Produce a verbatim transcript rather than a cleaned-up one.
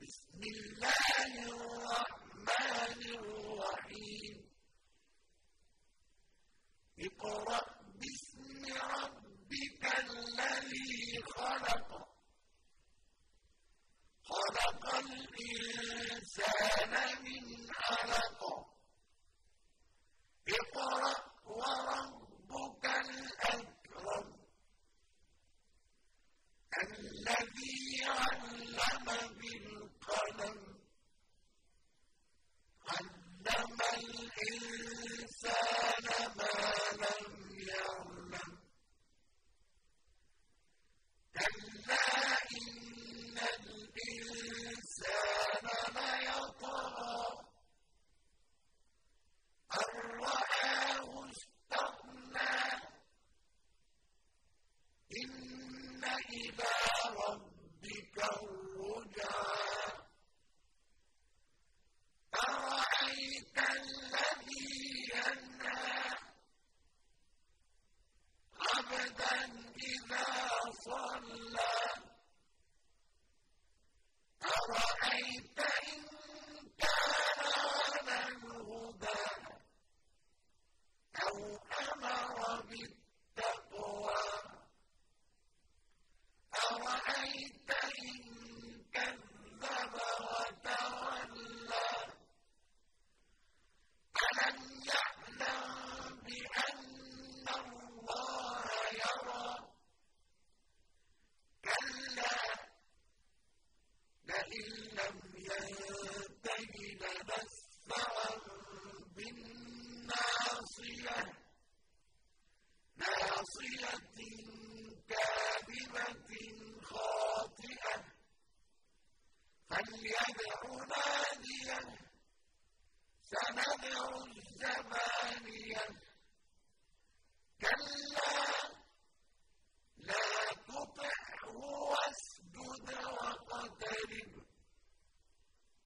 بسم الله الرحمن الرحيم اقرأ باسم ربك الذي خلق خلق الإنسان من علق اقرأ وربك الأكرم الذي علم بالقلم علم الإنسان ما لم يعلم كلا إن الإنسان ليطغى أن رآه استغنى إن إلى ربك الرجعى أرأيت الذي ينهى عبدا إذا صلى أرأيت إن كان على الهدى أو أمر بالتقوى أرأيت إن كذب وتولى ألم يعلم بأن الله يرى كلا لئن لم ينته لنسفعا بالناصية ناصية كاذبة خاطئة فليدع ناديه سندع الزبانية